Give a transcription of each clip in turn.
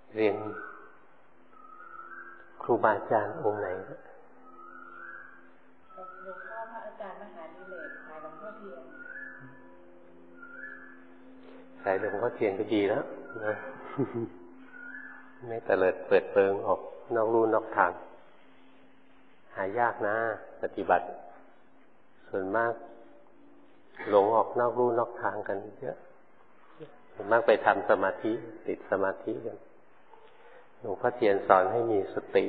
เรียนครูบาอาจารย์องค์ไหนหลวงพ่อพระอาจารย์มหาดิเรกสายหลวงพ่อเทียนสายหลวงพ่อเทียนก็ดีแล้วนะไม่เตลิดเปิดเปิงออกนอกลู่นอกทางหายากนะปฏิบัติส่วนมากหลงออกนอกลู่นอกทางกันเยอะส่วนมากไปทำสมาธิติดสมาธิกันหลวงพ่อเทียนสอนให้มีสติ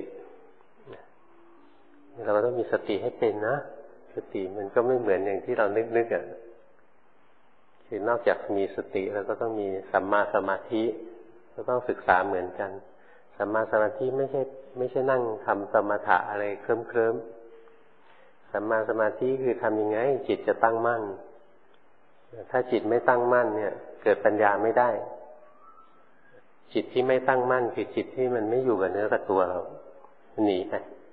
เราต้องมีสติให้เป็นนะสติมันก็ไม่เหมือนอย่างที่เรานึกอ่ะคือนอกจากมีสติเราก็ต้องมีสัมมาสมาธิก็ต้องศึกษาเหมือนกันสัมมาสมาธิไม่ใช่นั่งทำสมถะอะไรเคลิ้มสัมมาสมาธิคือทำยังไงจิตจะตั้งมั่นถ้าจิตไม่ตั้งมั่นเนี่ยเกิดปัญญาไม่ได้จิตที่ไม่ตั้งมั่นคือจิตที่มันไม่อยู่กับเนื้อกับตัวเราหนี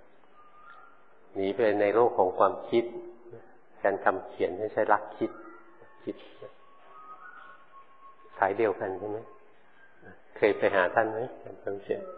ไปในโลกของความคิดการคำเขียนไม่ใช่รักคิดสายเดียวกันใช่ไหมเคยไปหาท่านไหมการคำเขียน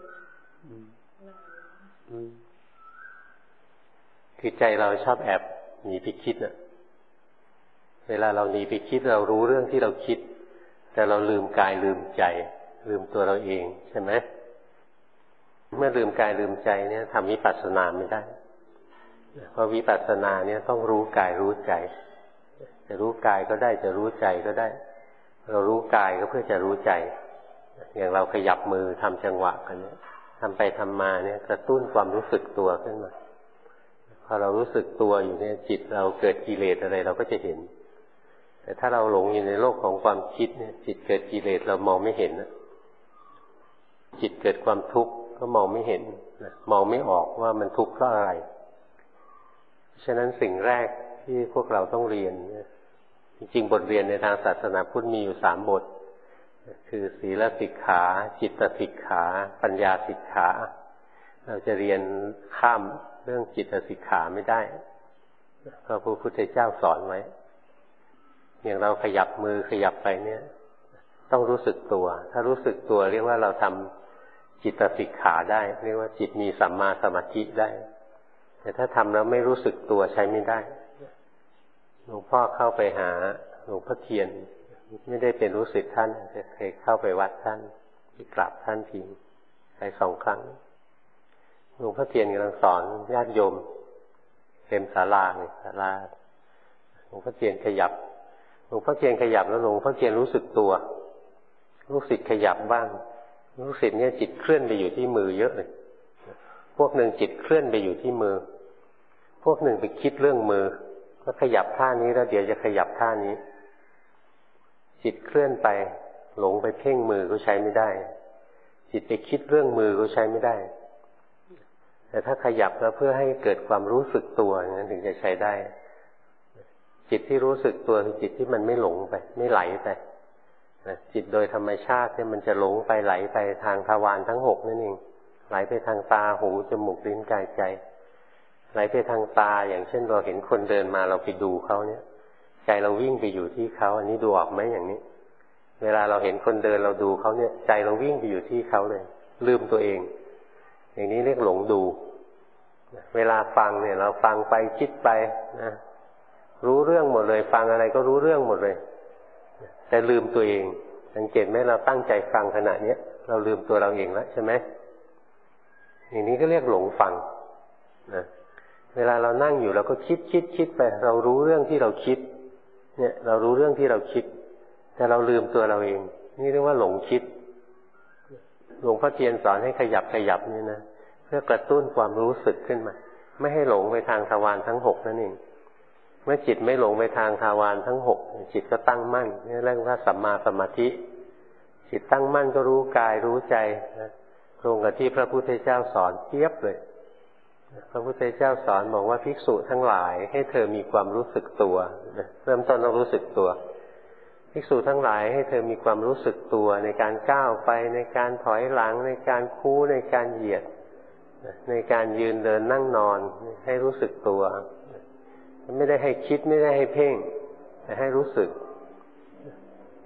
คือใจเราชอบแอบหนีไปคิดน่ะเวลาเราหนีไปคิดเรารู้เรื่องที่เราคิดแต่เราลืมกายลืมใจลืมตัวเราเองใช่ไหมเมื่อลืมกายลืมใจเนี่ยทำวิปัสสนาไม่ได้เพราะวิปัสสนาเนี่ยต้องรู้กายรู้ใจจะรู้กายก็ได้จะรู้ใจก็ได้เรารู้กายก็เพื่อจะรู้ใจอย่างเราขยับมือทำจังหวะกันเนี่ยทำไปทำมาเนี่ยกระตุ้นความรู้สึกตัวขึ้นมาพอเรารู้สึกตัวอยู่เนี่ยจิตเราเกิดกิเลสอะไรเราก็จะเห็นแต่ถ้าเราหลงอยู่ในโลกของความคิดเนี่ยจิตเกิดกิเลสเรามองไม่เห็นนะจิตเกิดความทุกข์ก็มองไม่เห็นนะมองไม่ออกว่ามันทุกข์เพราะอะไรฉะนั้นสิ่งแรกที่พวกเราต้องเรียนจริงๆบทเรียนในทางศาสนาพุทธมีอยู่3 บทคือศีลสิกขาจิตสิกขาปัญญาสิกขาเราจะเรียนข้ามเรื่องจิตสิกขาไม่ได้เพราะพระพุทธเจ้าสอนไว้อย่างเราขยับมือขยับไปเนี่ยต้องรู้สึกตัวถ้ารู้สึกตัวเรียกว่าเราทำจิตสิกขาได้เรียกว่าจิตมีสัมมาสมาธิได้แต่ถ้าทำแล้วไม่รู้สึกตัวใช้ไม่ได้หลวงพ่อเข้าไปหาหลวงพ่อเทียนไม่ได้เป็นรู้สึกท่านแต่เคยเข้าไปวัดท่านไปกราบท่านทีไป2 ครั้งหลวงพ่อเทียนกำลังสอนญาติโยมเต็มศาลาเลยศาลาหลวงพ่อเทียนขยับหลวงพ่อเทียนขยับแล้วหลวงพ่อเทียนรู้สึกตัวลูกศิษย์ขยับบ้างลูกศิษย์เนี่ยจิตเคลื่อนไปอยู่ที่มือเยอะเลยพวกหนึ่งจิตเคลื่อนไปอยู่ที่มือพวกหนึ่งไปคิดเรื่องมือก็ขยับท่านี้แล้วเดี๋ยวจะขยับท่านี้จิตเคลื่อนไปหลงไปเพ่งมือก็ใช้ไม่ได้จิตไปคิดเรื่องมือก็ใช้ไม่ได้แต่ถ้าขยับแล้วเพื่อให้เกิดความรู้สึกตัวอย่างนั้นถึงจะใช้ได้จิตที่รู้สึกตัวคือจิตที่มันไม่หลงไปไม่ไหลไปจิตโดยธรรมชาติเนี่ยมันจะหลงไปไหลไปทางทวารทั้ง6นั่นเองไหลไปทางตาหูจมูกลิ้นกายใจไหลไปทางตาอย่างเช่นเราเห็นคนเดินมาเราไปดูเขาเนี่ยใจเราวิ่งไปอยู่ที่เขาอันนี้ดูออกไหมอย่างนี้เวลาเราเห็นคนเดินเราดูเขาเนี่ยใจเราวิ่งไปอยู่ที่เขาเลยลืมตัวเองอย่างนี้เรียกหลงดูเวลาฟังเนี่ยเราฟังไปคิดไปนะรู้เรื่องหมดเลยฟังอะไรก็รู้เรื่องหมดเลยแต่ลืมตัวเองสังเกตไหมเราตั้งใจฟังขณะนี้เราลืมตัวเราเองแล้วใช่ไหมอย่างนี้ก็เรียกหลงฟังนะเวลาเรานั่งอยู่เราก็คิดไปเรารู้เรื่องที่เราคิดเนี่ยเรารู้เรื่องที่เราคิดแต่เราลืมตัวเราเองนี่เรียกว่าหลงคิดหลวงพ่อเทียนสอนให้ขยับนี่นะเพื่อกระตุ้นความรู้สึกขึ้นมาไม่ให้หลงไปทางทวารทั้ง6นั่นเองเมื่อจิตไม่หลงไปทางทวารทั้ง6จิตก็ตั้งมั่นนี่เรียกว่าสัมมาสมาธิจิตตั้งมั่นก็รู้กายรู้ใจนะตรงกับที่พระพุทธเจ้าสอนเทียบเลยพระพุทธเจ้าสอนบอกว่าภิกษุทั้งหลายให้เธอมีความรู้สึกตัวเริ่มต้นต้องรู้สึกตัวภิกษุทั้งหลายให้เธอมีความรู้สึกตัวในการก้าวไปในการถอยหลังในการคู่ในการเหยียดในการยืนเดินนั่งนอนให้รู้สึกตัวไม่ได้ให้คิดไม่ได้ให้เพ่งแต่ให้รู้สึก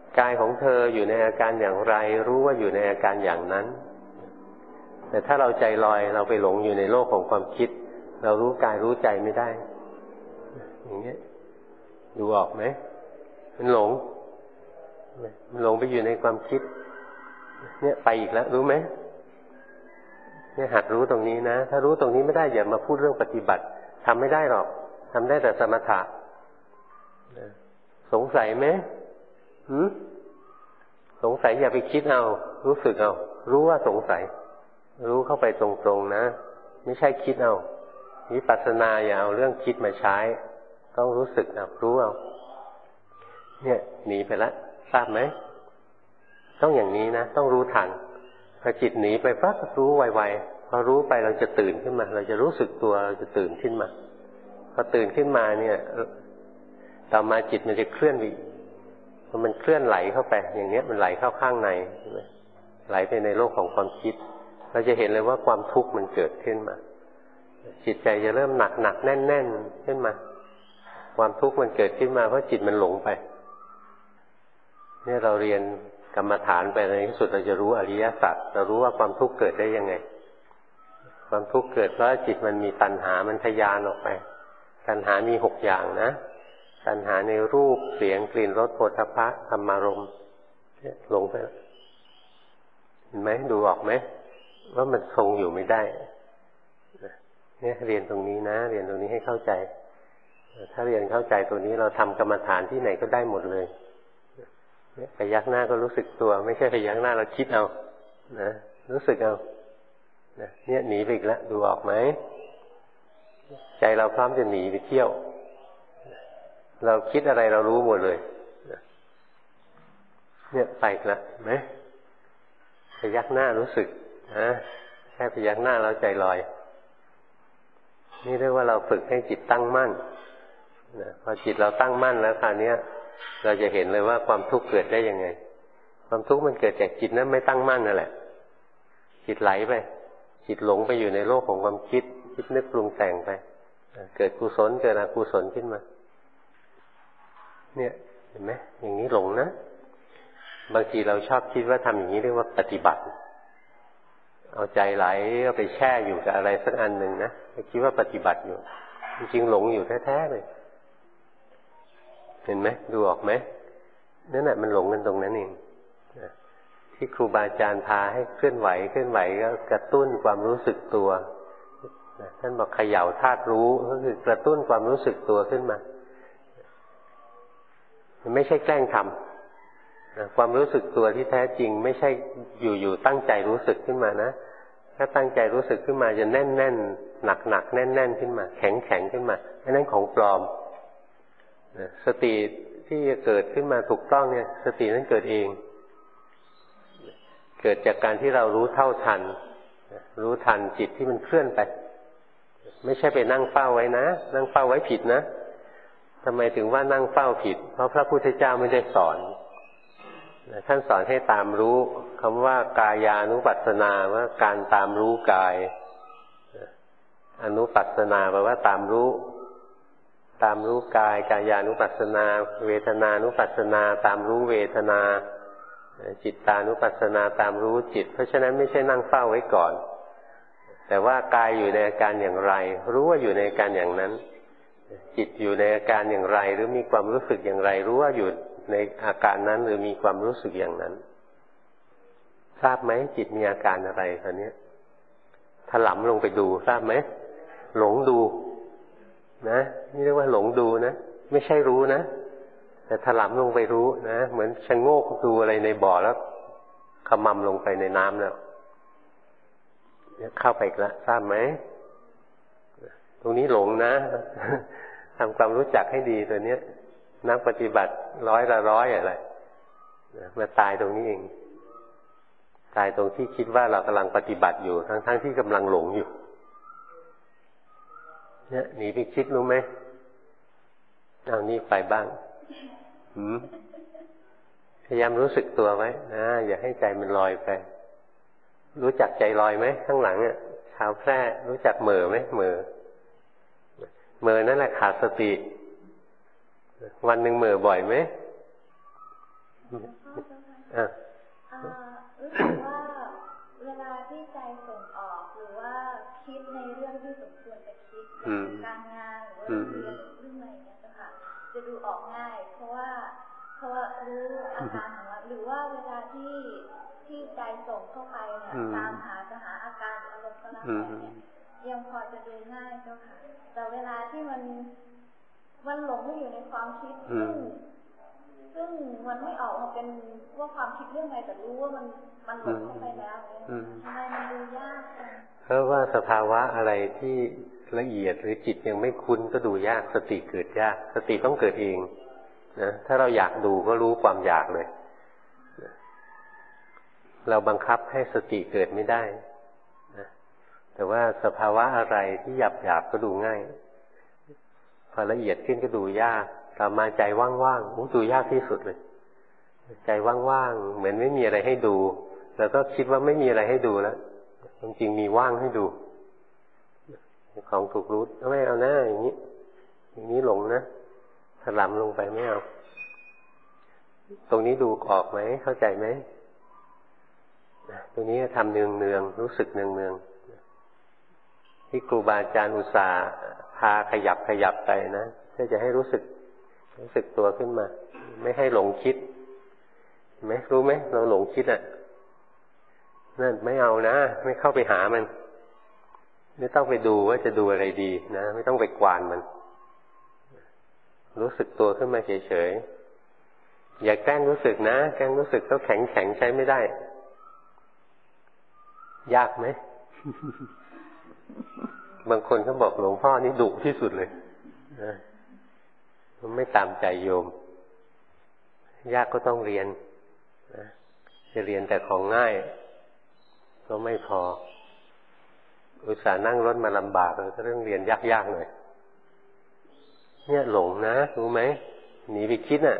กายของเธออยู่ในอาการอย่างไรรู้ว่าอยู่ในอาการอย่างนั้นแต่ถ้าเราใจลอยเราไปหลงอยู่ในโลกของความคิดเรารู้กายรู้ใจไม่ได้อย่างนี้ดูออกไหมมันหลงไปอยู่ในความคิดเนี่ยไปอีกแล้วรู้ไหมเนี่ยหัดรู้ตรงนี้นะถ้ารู้ตรงนี้ไม่ได้อย่ามาพูดเรื่องปฏิบัติทำไม่ได้หรอกทำได้แต่สมถะสงสัยไหมสงสัยอย่าไปคิดเอารู้สึกเอารู้ว่าสงสัยรู้เข้าไปตรงๆนะไม่ใช่คิดเอาวิปัสสนาอย่าเอาเรื่องคิดมาใช้ต้องรู้สึกเอารู้เอาเนี่ยหนีไปแล้วทราบไหมต้องอย่างนี้นะต้องรู้ทันพอจิตหนีไปปั๊บรู้ไวๆพอรู้ไปเราจะตื่นขึ้นมาเราจะรู้สึกตัวเราจะตื่นขึ้นมาพอตื่นขึ้นมาเนี่ยต่อมาจิตมันจะเคลื่อนไปพอมันเคลื่อนไหลเข้าไปอย่างนี้มันไหลเข้าข้างในใช่ไหมไหลไปในโลกของความคิดเราจะเห็นเลยว่าความทุกข์มันเกิดขึ้นมาจิตใจจะเริ่มหนักแน่นขึ้นมาความทุกข์มันเกิดขึ้นมาเพราะจิตมันหลงไปเนี่ยเราเรียนกรรมฐานไปในที่สุดเราจะรู้อริยสัจเรารู้ว่าความทุกข์เกิดได้ยังไงความทุกข์เกิดเพราะจิตมันมีตัณหามันทะยานออกไปตัณหามี6อย่างนะตัณหาในรูปเสียงกลิ่นรสโผฏฐัพพะธรรมารมณ์หลงไปเห็นไหมดูออกไหมว่ามันทรงอยู่ไม่ได้เนี่ยเรียนตรงนี้นะเรียนตรงนี้ให้เข้าใจถ้าเรียนเข้าใจตัวนี้เราทำกรรมฐานที่ไหนก็ได้หมดเลยพยักหน้าก็รู้สึกตัวไม่ใช่พยักหน้าเราคิดเอานะรู้สึกเอาเนี่ยหนีไปอีกแล้วดูออกไหมใจเราพร้อมจะหนีไปเที่ยวเราคิดอะไรเรารู้หมดเลยเนี่ยไปอีกแล้วเห็นไหมพยักหน้ารู้สึกนะแค่พยักหน้าเราใจลอยนี่เรียกว่าเราฝึกให้จิตตั้งมั่นพอจิตเราตั้งมั่นแล้วคราวนี้เราจะเห็นเลยว่าความทุกข์เกิดได้ยังไงความทุกข์มันเกิดจากจิตนั้นไม่ตั้งมั่นนั่นแหละจิตไหลไปจิตหลงไปอยู่ในโลกของความคิดนึกปรุงแต่งไปเกิดกุศลเกิดอกุศลขึ้นมาเนี่ยเห็นไหมอย่างนี้หลงนะบางทีเราชอบคิดว่าทำอย่างนี้เรียกว่าปฏิบัติเอาใจไหลเอาไปแช่อยู่กับอะไรสักอันหนึ่งนะคิดว่าปฏิบัติอยู่จริงๆหลงอยู่แท้ๆเลยเห็นไหมดูออกไหมนั่นแหละมันหลงกันตรงนั้นเองที่ครูบาอาจารย์พาให้เคลื่อนไหวก็กระตุ้นความรู้สึกตัวท่านบอกเขย่าธาตุรู้ก็คือกระตุ้นความรู้สึกตัวขึ้นมาไม่ใช่แกล้งทำความรู้สึกตัวที่แท้จริงไม่ใช่อยู่ตั้งใจรู้สึกขึ้นมานะถ้าตั้งใจรู้สึกขึ้นมาจะแน่นหนักแน่นขึ้นมาแข็งขึ้นมาอันนั้นของปลอมสติที่จะเกิดขึ้นมาถูกต้องเนี่ยสตินั้นเกิดเองเกิดจากการที่เรารู้เท่าทันจิตที่มันเคลื่อนไปไม่ใช่ไปนั่งเฝ้าไว้นะนั่งเฝ้าไว้ผิดนะทำไมถึงว่านั่งเฝ้าผิดเพราะพระพุทธเจ้าไม่ได้สอนท่านสอนให้ตามรู้คำว่ากายานุปัสสนาว่าการตามรู้กายอนุปัสสนาแปลว่าตามรู้กายกายานุปัสสนาเวทนานุปัสสนาตามรู้เวทนาจิตตานุปัสสนาตามรู้จิตเพราะฉะนั้นไม่ใช่นั่งเฝ้าไว้ก่อนแต่ว่ากายอยู่ในอาการอย่างไรรู้ว่าอยู่ในอาการอย่างนั้นจิตอยู่ในอาการอย่างไรหรือมีความรู้สึกอย่างไรรู้ว่าอยู่ในอาการนั้นหรือมีความรู้สึกอย่างนั้นทราบไหมจิตมีอาการอะไรตอนนี้ถลำลงไปดูทราบไหมหลงดูนะนี่เรียกว่าหลงดูนะไม่ใช่รู้นะแต่ถลำลงไปรู้นะเหมือนชะโงกดูอะไรในบ่อแล้วขมำลงไปในน้ำแล้วเข้าไปอีกแล้วทราบไหมตรงนี้หลงนะทำความรู้จักให้ดีตัวเนี้ยนักปฏิบัติ100 ละ 100อะไรมาตายตรงนี้เองตายตรงที่คิดว่าเรากำลังปฏิบัติอยู่ทั้งที่กำลังหลงอยู่เนี่ยหนีไปคิดรู้ไหมเอานี่ไปบ้างพยายามรู้สึกตัวไว้นะอย่าให้ใจมันลอยไปรู้จักใจลอยไหมข้างหลังอ่ะชาวแพร่รู้จักเหม่อไหมเหม่อนั่นแหละขาดสติวันหนึ่งเหม่อบ่อยไหมรู้สึกว่าเวลาที่ใจส่งออกหรือว่าคิดในเรื่องที่สมควรจะคิดการงานหรือว่าเรื่องเรื่องอะไรอย่างเงี้ยค่ะจะดูออกง่ายเพราะว่ารู้อาการของเราหรือว่าเวลาที่ใจส่งเข้าไปเนี่ยตามหาอาการหรืออารมณ์ก็แล้วแต่เนี่ยยังพอจะดูง่ายเจ้าค่ะแต่เวลาที่มันหลงอยู่ในความคิดซึ่งมันไม่ออกมาเป็นว่าความคิดเรื่องอะไรแต่รู้ว่ามันหลงเข้าไปแล้วทำไมมันดูยากเพราะว่าสภาวะอะไรที่ละเอียดหรือจิตยังไม่คุ้นก็ดูยากสติเกิดยากสติต้องเกิดเองนะถ้าเราอยากดูก็รู้ความอยากเลยเราบังคับให้สติเกิดไม่ได้นะแต่ว่าสภาวะอะไรที่หยาบๆก็ดูง่ายพอละเอียดขึ้นก็ดูยากต่อมาใจว่างๆดูยากที่สุดเลยใจว่างๆเหมือนไม่มีอะไรให้ดูแล้วก็คิดว่าไม่มีอะไรให้ดูแล้วจริงๆมีว่างให้ดูของถูกรู้ไม่เอาหน้าอย่างนี้หลงนะถลำลงไปไม่เอาตรงนี้ดูออกไหมเข้าใจไหมตรงนี้ทำเนืองๆรู้สึกเนืองๆที่ครูบาอาจารย์อุตส่าห์พาขยับไปนะเพื่อจะให้รู้สึกตัวขึ้นมาไม่ให้หลงคิดไหมรู้ไหมเราหลงคิดนั่นไม่เอานะไม่เข้าไปหามันไม่ต้องไปดูว่าจะดูอะไรดีนะไม่ต้องไปกวานมันรู้สึกตัวขึ้นมาเฉยๆอย่าแกล้งรู้สึกนะแกล้งรู้สึกก็แข็งใช้ไม่ได้ยากไหม บางคนเขาบอกหลวงพ่อนี่ดุที่สุดเลยมันไม่ตามใจโยมยากก็ต้องเรียนจะเรียนแต่ของง่ายก็ไม่พออุตส่าห์นั่งรถมาลำบากเลยก็เรื่องเรียนยากๆหน่อยเนี่ยหลงนะรู้ไหมหนีไปคิด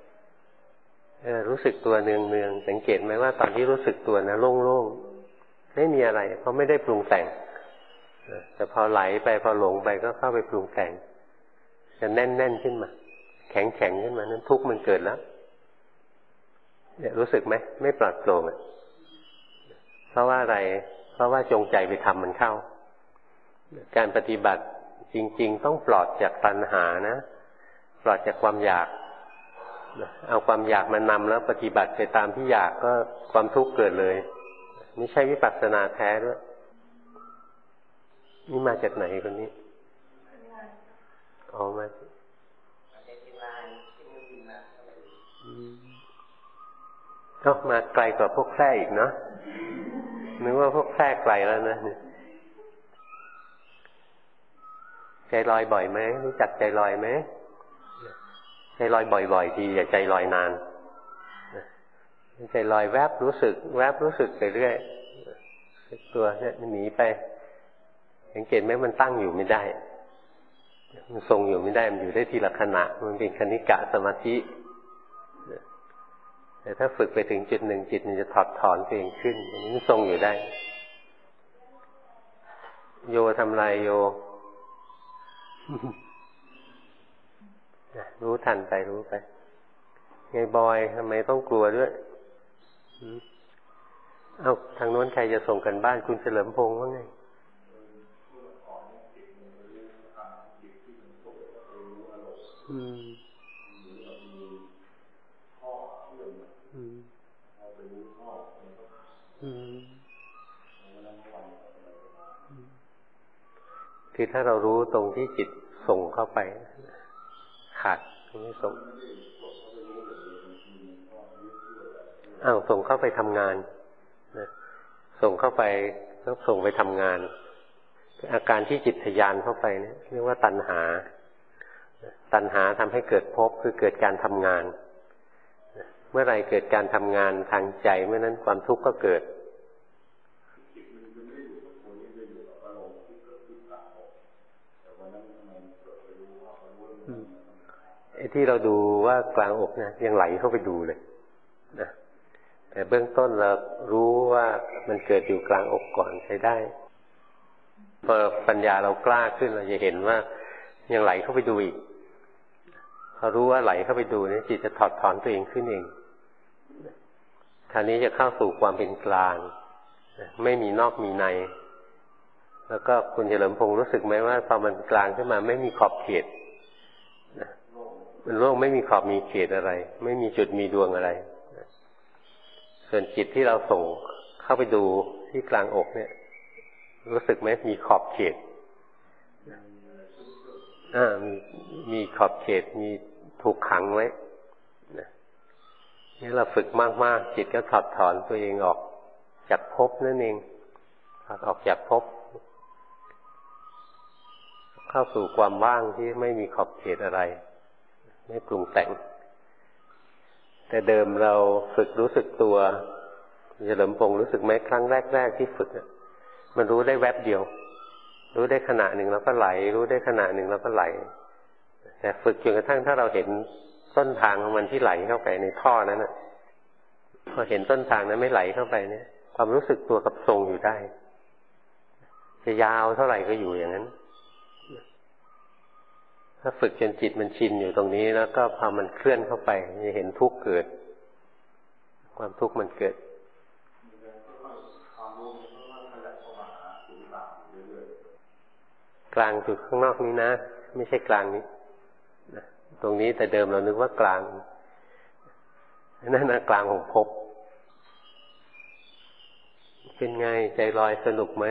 รู้สึกตัวเนืองๆสังเกตไหมว่าตอนที่รู้สึกตัวนะโล่งๆไม่มีอะไรเพราะไม่ได้ปรุงแต่งแต่พอไหลไปพอหลงไปก็เข้าไปปรุงแต่งจะแน่นๆขึ้นมาแข็งขึ้นมานั้นทุกข์มันเกิดแล้วเนี่ยรู้สึกไหมไม่ปลอดโปร่งเพราะว่าอะไรเพราะว่าจงใจไปทำมันเข้าการปฏิบัติจริงๆต้องปลอดจากตัณหานะปลอดจากความอยากเอาความอยากมานำแล้วปฏิบัติไปตามที่อยากก็ความทุกข์เกิดเลยไม่ใช่วิปัสสนาแท้ด้วยนี่มาจากไหนคนนี้อ๋อมาก็มาไกลกว่าพวกแพร่อีกเนาะนึกว่าพวกแพร่ไกลแล้วนะใจลอยบ่อยไหมรู้จักใจลอยไหมใจลอยบ่อยๆทีอย่าใจลอยนานใจลอยแวบรู้สึกไปเรื่อยตัวเนี่ยมันหนีไปสังเกตไหมมันตั้งอยู่ไม่ได้มันทรงอยู่ไม่ได้มันอยู่ได้ทีละขณะมันเป็นคณิกะสมาธิแต่ถ้าฝึกไปถึงจุดหนึ่งจิตมันจะถอดถอนตัวเองขึ้นอย่างนี้มันทรงอยู่ได้โยทำลายโยรู้ทันไปรู้ไปไงบอยทำไมต้องกลัวด้วยเอ้าทางโน้นใครจะส่งกันบ้านคุณเฉลิมพงษ์ว่าไงคือถ้าเรารู้ตรงที่จิตส่งเข้าไปขาดไม่ส่งส่งเข้าไปทำงานส่งเข้าไปแล้วส่งไปทำงานอาการที่จิตทะยานเข้าไปเนี่ยเรียกว่าตัณหาทำให้เกิดภพคือเกิดการทำงานเมื่อไรเกิดการทำงานทางใจเมื่อนั้นความทุกข์ก็เกิดที่เราดูว่ากลางอกนะยังไหลเข้าไปดูเลยนะแต่เบื้องต้นเรารู้ว่ามันเกิดอยู่กลางอกก่อนใช้ได้พอปัญญาเรากล้าขึ้นเราจะเห็นว่ายังไหลเข้าไปดูอีกพอรู้ว่าไหลเข้าไปดูเนี่ยจิตจะถอดถอนตัวเองขึ้นเองคราวนี้จะเข้าสู่ความเป็นกลางไม่มีนอกมีในแล้วก็คุณเฉลิมพงษ์รู้สึกไหมว่าพอมันกลางขึ้นมาไม่มีขอบเขตมันโลกไม่มีขอบมีเขตอะไรไม่มีจุดมีดวงอะไรส่วนจิตที่เราส่งเข้าไปดูที่กลางอกเนี่ยรู้สึกไหมมีขอบเขตมีขอบเขตมีถูกขังไว้นี่เราฝึกมากๆจิตก็ถอดถอนตัวเองออกจากภพนั่นเองออกจากภพเข้าสู่ความว่างที่ไม่มีขอบเขตอะไรไม่ปรุงแต่งแต่เดิมเราฝึกรู้สึกตัวเฉลิมพงษ์รู้สึกไหมครั้งแรกๆที่ฝึกมันรู้ได้แวบเดียวรู้ได้ขณะหนึ่งแล้วก็ไหลรู้ได้ขณะหนึ่งแล้วก็ไหลแต่ฝึกจนกระทั่งถ้าเราเห็นต้นทางของมันที่ไหลเข้าไปในท่อนั้นนะพอเห็นต้นทางนั้นไม่ไหลเข้าไปเนี่ยความรู้สึกตัวกับทรงอยู่ได้จะยาวเท่าไหร่ก็อยู่อย่างนั้นถ้าฝึกจนจิตมันชินอยู่ตรงนี้แล้วก็พอมันเคลื่อนเข้าไปจะเห็นทุกข์เกิดความทุกข์มันเกิดกลางจุดข้างนอกนี้นะไม่ใช่กลางนี้ตรงนี้แต่เดิมเรานึกว่ากลางนั่นนะกลางของภพเป็นไงใจลอยสนุกไหม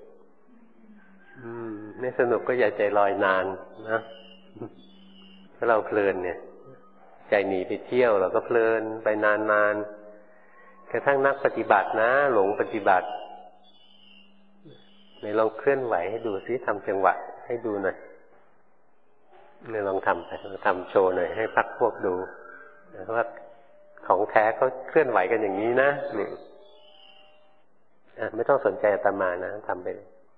ไม่สนุกก็อย่าใจลอยนานนะถ้าเราเพลินเนี่ยใจหนีไปเที่ยวเราก็เพลินไปนานๆกระทั่งนักปฏิบัตินะหลงปฏิบัติไหนลองเคลื่อนไหวให้ดูซิทำจังหวะให้ดูหน่อยลองทำไปทำโชว์หน่อยให้พักพวกดูว่าของแท้เขาเคลื่อนไหวกันอย่างนี้นะนี่ไม่ต้องสนใจอาตมานะทำไป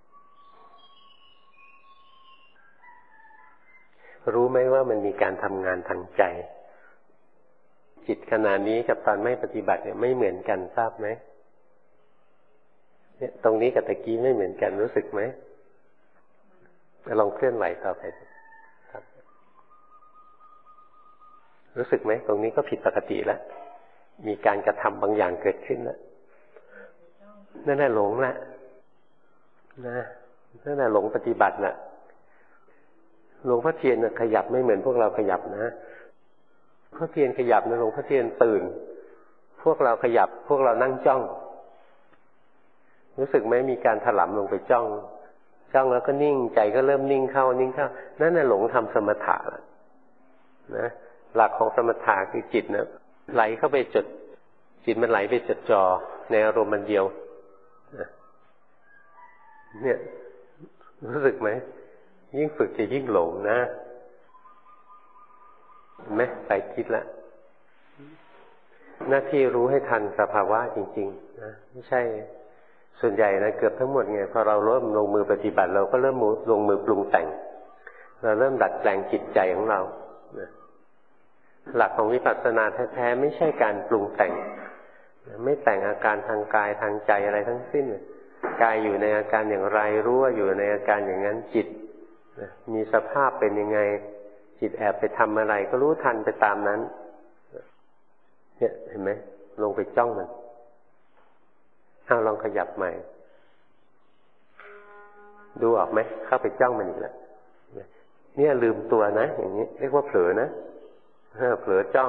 รู้ไหมว่ามันมีการทำงานทางใจจิตขณะนี้กับตอนไม่ปฏิบัติเนี่ยไม่เหมือนกันทราบไหมเนี่ยตรงนี้กับตะกี้ไม่เหมือนกันรู้สึกไหมลองเคลื่อนไหวต่อไปครับรู้สึกไหมตรงนี้ก็ผิดปกติแล้วมีการกระทำบางอย่างเกิดขึ้นแล้วนั่นแหละหลงละนั่นแหละหลงปฏิบัติน่ะหลวงพ่อเทียนขยับไม่เหมือนพวกเราขยับนะพ่อเทียนขยับนะหลวงพ่อเทียนตื่นพวกเราขยับพวกเรานั่งจ้องรู้สึกไหมมีการถลำลงไปจ้องแล้วก็นิ่งใจก็เริ่มนิ่งเข้านั่นน่ะหลงทำสมถะนะหลักของสมถะคือจิตนะไหลเข้าไปจดจิตมันไหลไปจดจ่อในอารมณ์มันเดียวเนี่ยรู้สึกไหมยิ่งฝึกจะยิ่งหลงนะเห็นไหมไปคิดละหน้าที่รู้ให้ทันสภาวะจริงๆนะไม่ใช่ส่วนใหญ่นะเกือบทั้งหมดไงพอเราเริ่มลงมือปฏิบัติเราก็เริ่มลงมือปรุงแต่งเราเริ่มดัดแปลงจิตใจของเรานะหลักของวิปัสสนาแท้ๆไม่ใช่การปรุงแต่งไม่แต่งอาการทางกายทางใจอะไรทั้งสิ้นกายอยู่ในอาการอย่างไรรู้ว่าอยู่ในอาการอย่างนั้นจิตมีสภาพเป็นยังไงจิตแอบไปทำอะไรก็รู้ทันไปตามนั้นเนี่ยเห็นไหมลงไปจ้องมันเอาลองขยับใหม่ดูออกไหมเข้าไปจ้องมันอีกแล้วเนี่ยลืมตัวนะอย่างนี้เรียกว่าเผลอนะเผลอจ้อง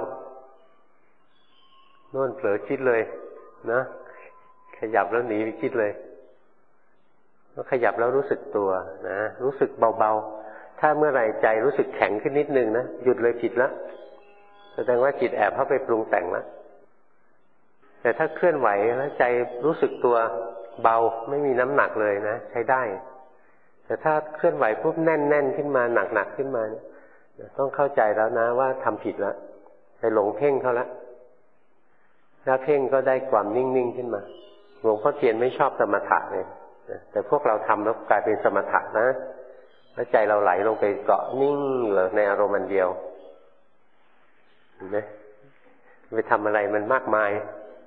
โน่นเผลอคิดเลยนะขยับแล้วหนีไปคิดเลยแล้วขยับแล้วรู้สึกตัวนะรู้สึกเบาๆถ้าเมื่อไหร่ใจรู้สึกแข็งขึ้นนิดนึงนะหยุดเลยผิดแล้วแสดงว่าจิตแอบเข้าไปปรุงแต่งแล้วแต่ถ้าเคลื่อนไหวแล้วใจรู้สึกตัวเบาไม่มีน้ำหนักเลยนะใช้ได้แต่ถ้าเคลื่อนไหวปุ๊บแน่นๆขึ้นมาหนักๆขึ้นมาเนี่ยต้องเข้าใจแล้วนะว่าทำผิดแล้วไปหลงเพ่งเขาแล้วถ้าเพ่งก็ได้ความนิ่งๆขึ้นมาหลวงพ่อเทียนไม่ชอบสมถะเลยแต่พวกเราทำแล้วกลายเป็นสมถะนะแล้วใจเราไหลลงไปเกาะนิ่งอยู่ในอารมณ์อันเดียวเห็นไหมไปทำอะไรมันมากมาย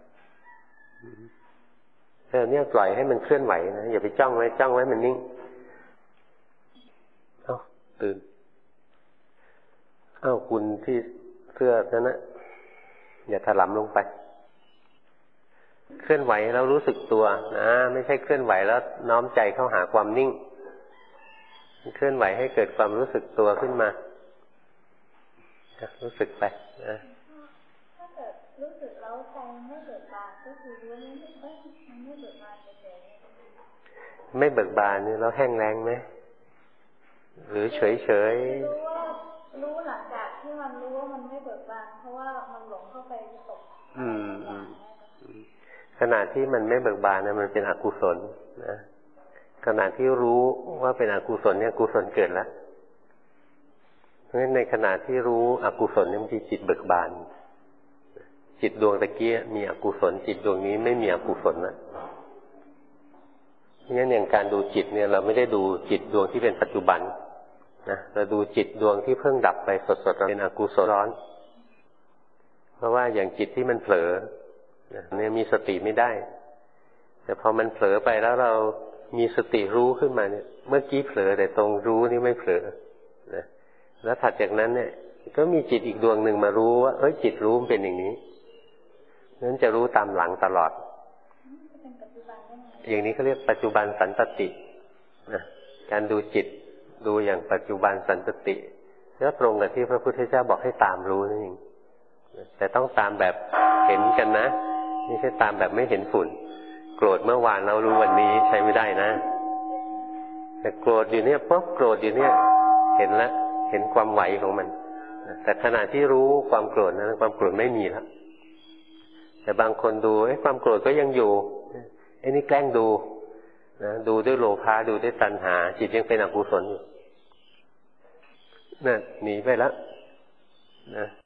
เนี่ยปล่อยให้มันเคลื่อนไหวนะอย่าไปจ้องไว้มันนิ่งตื่นคุณที่เสื้อนั่นนะอย่าถลำลงไปเคลื่อนไหวแล้วรู้สึกตัวนะไม่ใช่เคลื่อนไหวแล้วน้อมใจเข้าหาความนิ่งเคลื่อนไหวให้เกิดความรู้สึกตัวขึ้นมารู้สึกไปนะถ้าเกิดรู้สึกแล้วใจไม่เบิกบานก็คือรู้ว่ามันไม่เบิกบานเฉยๆไม่เบิกบานนี่แล้วแห้งแล้งไหมหรือเฉยๆรู้หลังจากที่มันรู้ว่ามันไม่เบิกบานเพราะว่ามันหลงเข้าไปตกขณะที่มันไม่เบิกบานนะมันเป็นอกุศลนะขณะที่รู้ว่าเป็นอกุศลเนี่ยกุศลเกิดแล้วเพราะฉะนั้นในขณะที่รู้อกุศลเนี่ยมันจิตเบิกบานจิตดวงตะกี้มีอกุศลจิตดวงนี้ไม่มีอกุศลนะเพราะฉะนั้นอย่างการดูจิตเนี่ยเราไม่ได้ดูจิตดวงที่เป็นปัจจุบันนะเราดูจิตดวงที่เพิ่งดับไปสดๆเป็นอกุศลร้อนเพราะว่าอย่างจิตที่มันเผลอเนี่ยมีสติไม่ได้แต่พอมันเผลอไปแล้วเรามีสติรู้ขึ้นมาเนี่ยเมื่อกี้เผลอแต่ตรงรู้นี่ไม่เผลอนะแล้วถัดจากนั้นเนี่ยก็มีจิตอีกดวงหนึ่งมารู้ว่าจิตรู้มันเป็นอย่างนี้นั้นจะรู้ตามหลังตลอดอย่างนี้เขาเรียกปัจจุบันสันตตินะการดูจิตดูอย่างปัจจุบันสันตติแล้วตรงกับที่พระพุทธเจ้าบอกให้ตามรู้นั่นเองแต่ต้องตามแบบเห็นกันนะไม่ใช่ตามแบบไม่เห็นฝุ่นโกรธเมื่อวานเรารู้วันนี้ใช้ไม่ได้นะแต่โกรธอยู่เนี่ยปุ๊บโกรธอยู่เนี่ยเห็นแล้วเห็นความไหวของมันแต่ขณะที่รู้ความโกรธนั้นความโกรธไม่มีแล้วแต่บางคนดูความโกรธก็ยังอยู่นี่แกล้งดูนะดูด้วยโลภะดูด้วยตัณหาจิตยังเป็นอกุศลอยู่นั่นหนีไปแล้วนะ